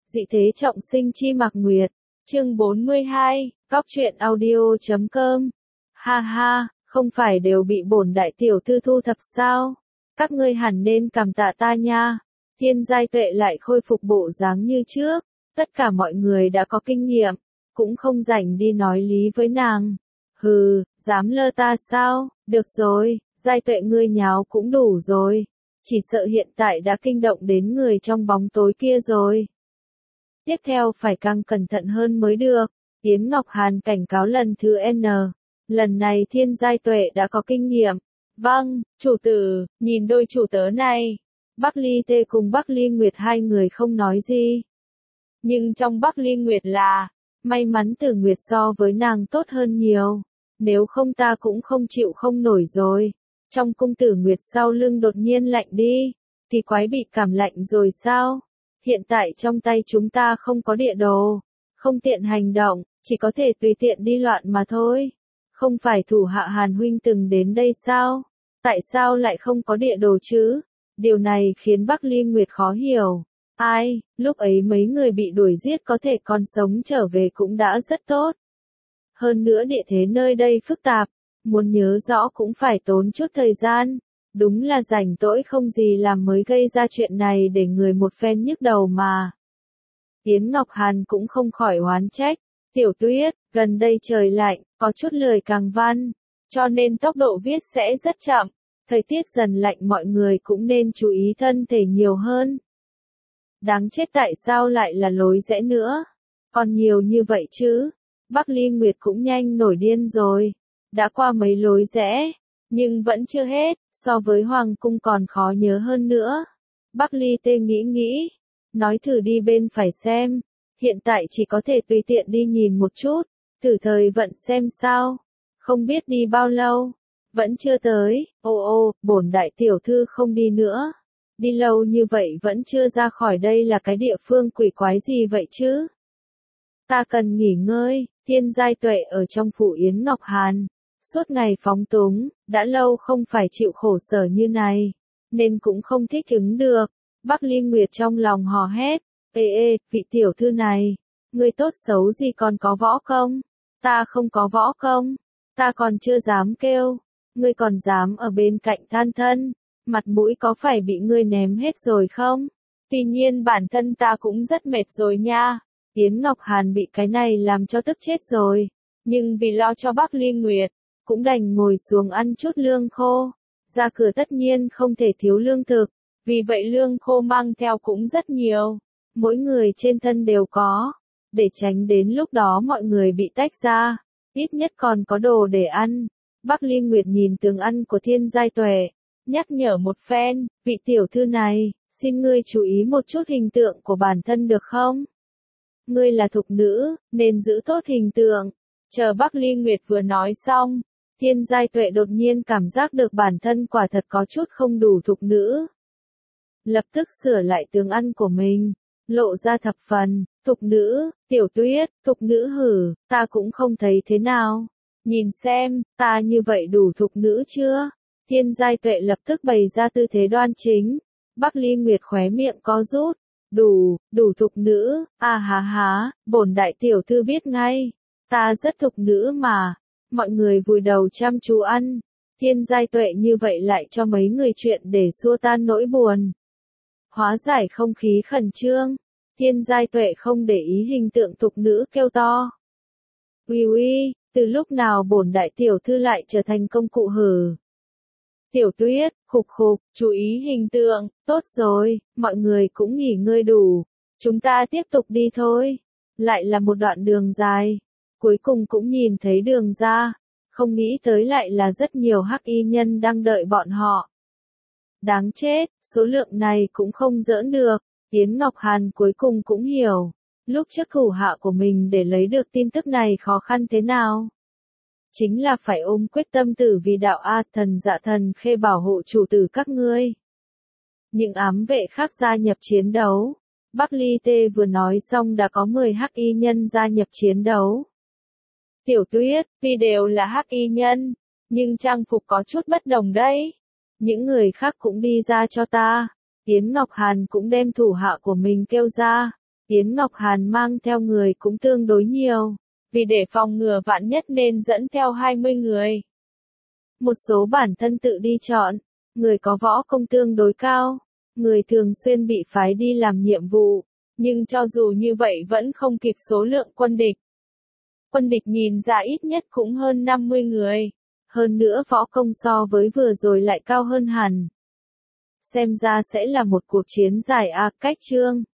Dị thế trọng sinh chi Mạc Nguyệt. Chương 42, Cóc truyện audio.com. Ha ha, không phải đều bị bổn đại tiểu thư thu thập sao? Các ngươi hẳn nên cảm tạ ta nha. Thiên Giai Tuệ lại khôi phục bộ dáng như trước. Tất cả mọi người đã có kinh nghiệm, cũng không rảnh đi nói lý với nàng. Hừ, dám lơ ta sao? Được rồi, Giai Tuệ ngươi nháo cũng đủ rồi. Chỉ sợ hiện tại đã kinh động đến người trong bóng tối kia rồi. Tiếp theo phải càng cẩn thận hơn mới được. Yến Ngọc Hàn cảnh cáo lần thứ N. Lần này Thiên Giai Tuệ đã có kinh nghiệm. Vâng, chủ tử, nhìn đôi chủ tớ này. Bắc Ly Tê cùng Bắc Ly Nguyệt hai người không nói gì. Nhưng trong Bắc Ly Nguyệt là, may mắn Tử Nguyệt so với nàng tốt hơn nhiều. Nếu không ta cũng không chịu không nổi rồi. Trong cung Tử Nguyệt sau lưng đột nhiên lạnh đi. Thì quái bị cảm lạnh rồi sao? Hiện tại trong tay chúng ta không có địa đồ. Không tiện hành động, chỉ có thể tùy tiện đi loạn mà thôi. Không phải thủ hạ Hàn huynh từng đến đây sao? Tại sao lại không có địa đồ chứ? Điều này khiến Bắc Ly Nguyệt khó hiểu. Ai, lúc ấy mấy người bị đuổi giết có thể còn sống trở về cũng đã rất tốt. Hơn nữa địa thế nơi đây phức tạp, muốn nhớ rõ cũng phải tốn chút thời gian. Đúng là rảnh rỗi không gì làm mới gây ra chuyện này để người một phen nhức đầu mà. Yến Ngọc Hàn cũng không khỏi oán trách. Tiểu Tuyết, gần đây trời lạnh, có chút lười càng văn, cho nên tốc độ viết sẽ rất chậm. Thời tiết dần lạnh mọi người cũng nên chú ý thân thể nhiều hơn. Đáng chết tại sao lại là lối rẽ nữa? Còn nhiều như vậy chứ? Bắc Ly Nguyệt cũng nhanh nổi điên rồi. Đã qua mấy lối rẽ, nhưng vẫn chưa hết, so với Hoàng cung còn khó nhớ hơn nữa. Bắc Ly Tê nghĩ, nói thử đi bên phải xem. Hiện tại chỉ có thể tùy tiện đi nhìn một chút, thử thời vận xem sao. Không biết đi bao lâu, vẫn chưa tới. Ô, bổn đại tiểu thư không đi nữa. Đi lâu như vậy vẫn chưa ra khỏi đây là cái địa phương quỷ quái gì vậy chứ? Ta cần nghỉ ngơi. Thiên Giai Tuệ ở trong phủ Yến Ngọc Hàn. Suốt ngày phóng túng, đã lâu không phải chịu khổ sở như này, nên cũng không thích ứng được. Bắc Ly Nguyệt trong lòng hò hét. Ê, vị tiểu thư này, ngươi tốt xấu gì còn có võ công? Ta không có võ công, ta còn chưa dám kêu, ngươi còn dám ở bên cạnh than thân, mặt mũi có phải bị ngươi ném hết rồi không? Tuy nhiên bản thân ta cũng rất mệt rồi nha. Yến Ngọc Hàn bị cái này làm cho tức chết rồi, nhưng vì lo cho Bắc Ly Nguyệt, cũng đành ngồi xuống ăn chút lương khô. Ra cửa tất nhiên không thể thiếu lương thực, vì vậy lương khô mang theo cũng rất nhiều. Mỗi người trên thân đều có, để tránh đến lúc đó mọi người bị tách ra, ít nhất còn có đồ để ăn. Bắc Ly Nguyệt nhìn tường ăn của Thiên Giai Tuệ, nhắc nhở một phen, vị tiểu thư này, xin ngươi chú ý một chút hình tượng của bản thân được không? Ngươi là thục nữ, nên giữ tốt hình tượng. Chờ Bắc Ly Nguyệt vừa nói xong, Thiên Giai Tuệ đột nhiên cảm giác được bản thân quả thật có chút không đủ thục nữ. Lập tức sửa lại tướng ăn của mình, lộ ra thập phần, thục nữ, Tiểu Tuyết, thục nữ hử, ta cũng không thấy thế nào. Nhìn xem, ta như vậy đủ thục nữ chưa? Thiên Giai Tuệ lập tức bày ra tư thế đoan chính. Bắc Ly Nguyệt khóe miệng có rút. Đủ thục nữ, há, bổn đại tiểu thư biết ngay. Ta rất thục nữ mà. Mọi người vùi đầu chăm chú ăn. Thiên Giai Tuệ như vậy lại cho mấy người chuyện để xua tan nỗi buồn. Hóa giải không khí khẩn trương. Thiên Giai Tuệ không để ý hình tượng thục nữ kêu to. Uy, từ lúc nào bổn đại tiểu thư lại trở thành công cụ hử? Tiểu Tuyết, khục, chú ý hình tượng, tốt rồi, mọi người cũng nghỉ ngơi đủ. Chúng ta tiếp tục đi thôi. Lại là một đoạn đường dài. Cuối cùng cũng nhìn thấy đường ra. Không nghĩ tới lại là rất nhiều hắc y nhân đang đợi bọn họ. Đáng chết, số lượng này cũng không giỡn được. Yến Ngọc Hàn cuối cùng cũng hiểu. Lúc trước thủ hạ của mình để lấy được tin tức này khó khăn thế nào. Chính là phải ôm quyết tâm tử vì đạo thần dạ thần khê bảo hộ chủ tử các ngươi. Những ám vệ khác gia nhập chiến đấu. Bắc Ly Tê vừa nói xong đã có 10 hắc y nhân gia nhập chiến đấu. Tiểu Tuyết, tuy đều là hắc y nhân, nhưng trang phục có chút bất đồng đấy. Những người khác cũng đi ra cho ta. Yến Ngọc Hàn cũng đem thủ hạ của mình kêu ra. Yến Ngọc Hàn mang theo người cũng tương đối nhiều, vì để phòng ngừa vạn nhất nên dẫn theo 20 người. Một số bản thân tự đi chọn, người có võ công tương đối cao, người thường xuyên bị phái đi làm nhiệm vụ, nhưng cho dù như vậy vẫn không kịp số lượng quân địch. Quân địch nhìn ra ít nhất cũng hơn 50 người, hơn nữa võ công so với vừa rồi lại cao hơn hẳn. Xem ra sẽ là một cuộc chiến dài cách chương.